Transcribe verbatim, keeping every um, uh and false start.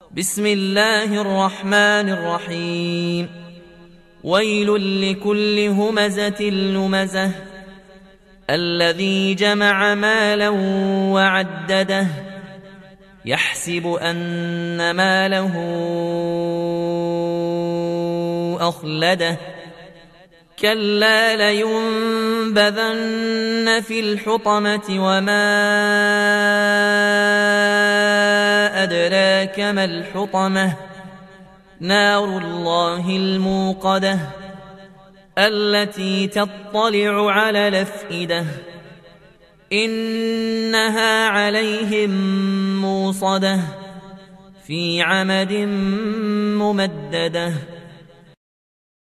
بسم الله الرحمن الرحيم. ويل لكل همزة لمزة الذي جمع مالا وعدده يحسب أن ماله أخلده كلا لينبذن في الحطمة وما أدراك ما الحطمة نار الله الموقدة التي تطلع على الأفئدة إنها عليهم موصدة في عمد ممددة.